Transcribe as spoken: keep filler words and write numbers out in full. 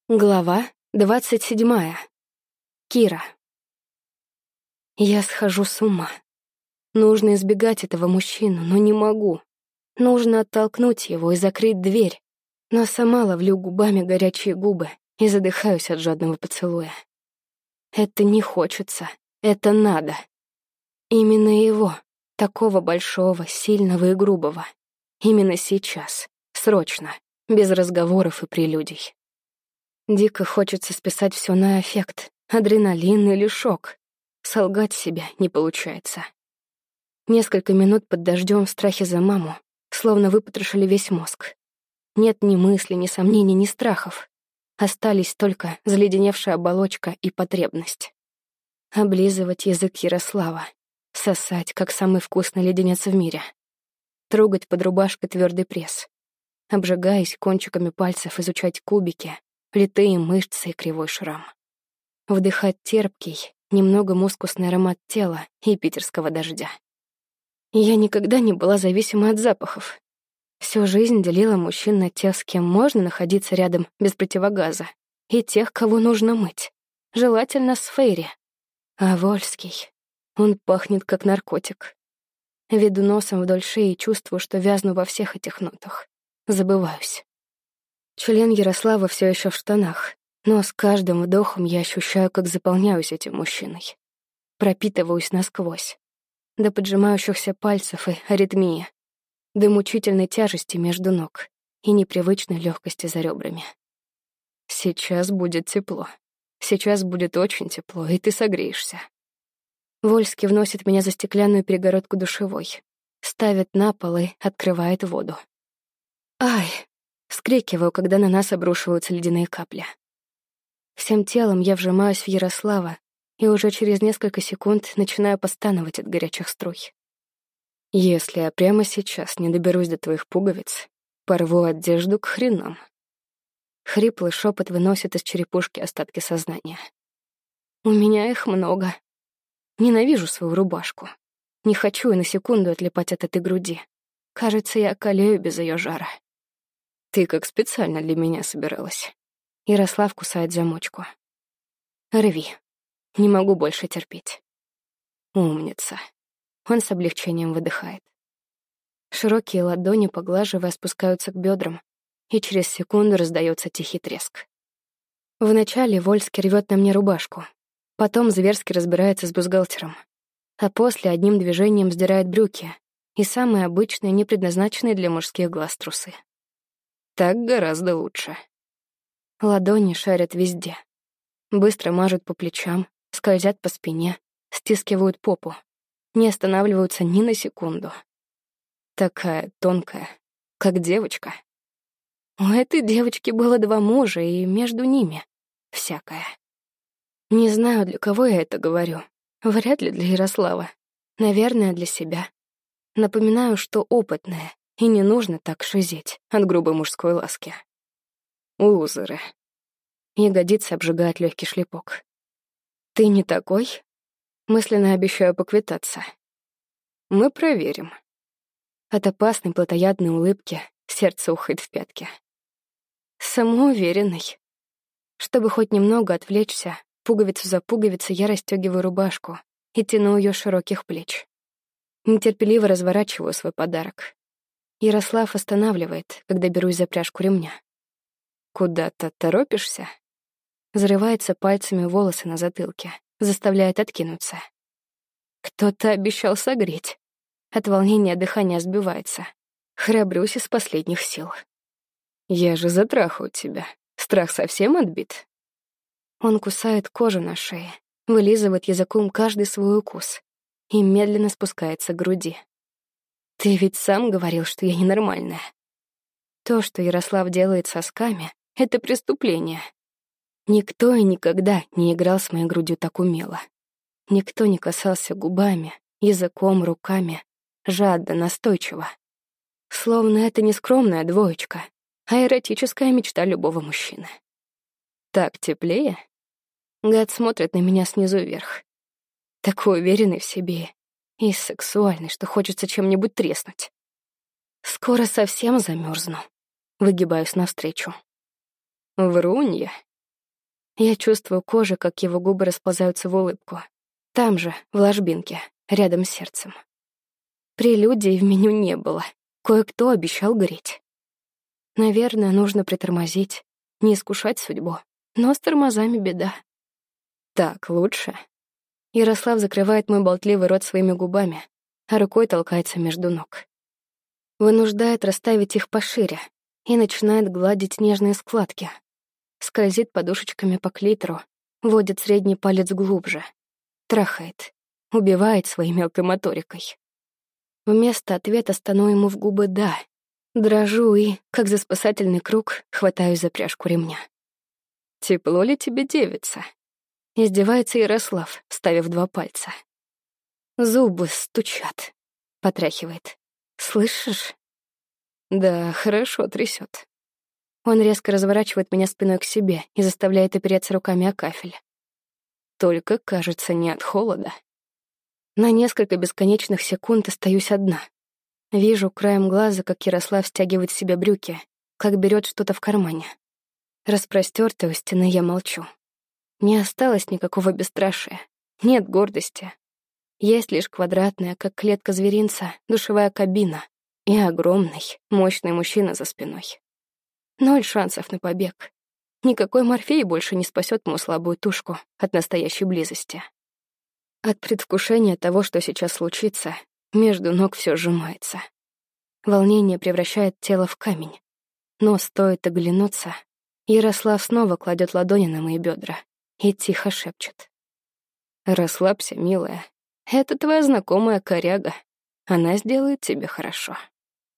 Глава двадцать седьмая. Кира. Я схожу с ума. Нужно избегать этого мужчину, но не могу. Нужно оттолкнуть его и закрыть дверь, но сама ловлю губами горячие губы и задыхаюсь от жадного поцелуя. Это не хочется, это надо. Именно его, такого большого, сильного и грубого. Именно сейчас, срочно, без разговоров и прелюдий. Дико хочется списать все на аффект, адреналин или шок. Солгать себе не получается. Несколько минут под дождем в страхе за маму, словно выпотрошили весь мозг. Нет ни мысли, ни сомнений, ни страхов. Остались только заледеневшая оболочка и потребность. Облизывать язык Ярослава, сосать, как самый вкусный леденец в мире. Трогать под рубашкой твердый пресс. Обжигаясь кончиками пальцев, изучать кубики, литые мышцы и кривой шрам. Вдыхать терпкий, немного мускусный аромат тела и питерского дождя. Я никогда не была зависима от запахов. Всю жизнь делила мужчин на тех, с кем можно находиться рядом без противогаза, и тех, кого нужно мыть. Желательно с Фейри. А Вольский, он пахнет как наркотик. Веду носом вдоль шеи и чувствую, что вязну во всех этих нотах. Забываюсь. Член Ярослава все еще в штанах, но с каждым вдохом я ощущаю, как заполняюсь этим мужчиной. Пропитываюсь насквозь. До поджимающихся пальцев и аритмии, до мучительной тяжести между ног и непривычной легкости за ребрами. Сейчас будет тепло. Сейчас будет очень тепло, и ты согреешься. Вольский вносит меня за стеклянную перегородку душевой, ставит на пол и открывает воду. Ай! Вскрикиваю, когда на нас обрушиваются ледяные капли. Всем телом я вжимаюсь в Ярослава и уже через несколько секунд начинаю постановать от горячих струй. Если я прямо сейчас не доберусь до твоих пуговиц, порву одежду к хренам. Хриплый шепот выносит из черепушки остатки сознания. У меня их много. Ненавижу свою рубашку. Не хочу и на секунду отлипать от этой груди. Кажется, я околею без ее жара. Ты как специально для меня собиралась. Ярослав кусает замочку. Рви. Не могу больше терпеть. Умница. Он с облегчением выдыхает. Широкие ладони, поглаживая, спускаются к бедрам, и через секунду раздается тихий треск. Вначале Вольский рвет на мне рубашку, потом зверски разбирается с бюстгальтером, а после одним движением сдирает брюки и самые обычные, не предназначенные для мужских глаз трусы. Так гораздо лучше. Ладони шарят везде. Быстро мажут по плечам, скользят по спине, стискивают попу. Не останавливаются ни на секунду. Такая тонкая, как девочка. У этой девочки было два мужа, и между ними всякое. Не знаю, для кого я это говорю. Вряд ли для Ярослава. Наверное, для себя. Напоминаю, что опытная, и не нужно так шизеть от грубой мужской ласки. Лузеры. Ягодицы обжигает легкий шлепок. Ты не такой? Мысленно обещаю поквитаться. Мы проверим. От опасной плотоядной улыбки сердце ухает в пятки. Самоуверенный. Чтобы хоть немного отвлечься, пуговицу за пуговицей я расстегиваю рубашку и тяну ее широких плеч. Нетерпеливо разворачиваю свой подарок. Ярослав останавливает, когда берусь за пряжку ремня. «Куда-то торопишься?» Зарывается пальцами волосы на затылке, заставляет откинуться. Кто-то обещал согреть. От волнения дыхание сбивается. Храбрюсь из последних сил. «Я же затрахаю тебя. Страх совсем отбит?» Он кусает кожу на шее, вылизывает языком каждый свой укус и медленно спускается к груди. «Ты ведь сам говорил, что я ненормальная. То, что Ярослав делает сосками, — это преступление. Никто и никогда не играл с моей грудью так умело. Никто не касался губами, языком, руками, жадно, настойчиво. Словно это не скромная двоечка, а эротическая мечта любого мужчины. Так теплее?» Гад смотрит на меня снизу вверх. Такой уверенный в себе и сексуальный, что хочется чем-нибудь треснуть. Скоро совсем замерзну. Выгибаюсь навстречу. Врунья. Я чувствую кожей, как его губы расползаются в улыбку. Там же, в ложбинке, рядом с сердцем. Прелюдии в меню не было. Кое-кто обещал греть. Наверное, нужно притормозить, не искушать судьбу. Но с тормозами беда. Так лучше. Ярослав закрывает мой болтливый рот своими губами, а рукой толкается между ног. Вынуждает расставить их пошире и начинает гладить нежные складки. Скользит подушечками по клитору, вводит средний палец глубже. Трахает, убивает своей мелкой моторикой. Вместо ответа стану ему в губы «да». Дрожу и, как за спасательный круг, хватаюсь за пряжку ремня. «Тепло ли тебе, девица?» Издевается Ярослав, вставив два пальца. «Зубы стучат», — потряхивает. «Слышишь?» «Да, хорошо трясет». Он резко разворачивает меня спиной к себе и заставляет опереться руками о кафель. Только, кажется, не от холода. На несколько бесконечных секунд остаюсь одна. Вижу краем глаза, как Ярослав стягивает с себя брюки, как берет что-то в кармане. Распростёртая у стены я молчу. Не осталось никакого бесстрашия, нет гордости. Есть лишь квадратная, как клетка зверинца, душевая кабина и огромный, мощный мужчина за спиной. Ноль шансов на побег. Никакой морфей больше не спасет мою слабую тушку от настоящей близости. От предвкушения того, что сейчас случится, между ног все сжимается. Волнение превращает тело в камень. Но стоит оглянуться, Ярослав снова кладет ладони на мои бедра и тихо шепчет. «Расслабься, милая. Это твоя знакомая коряга. Она сделает тебе хорошо».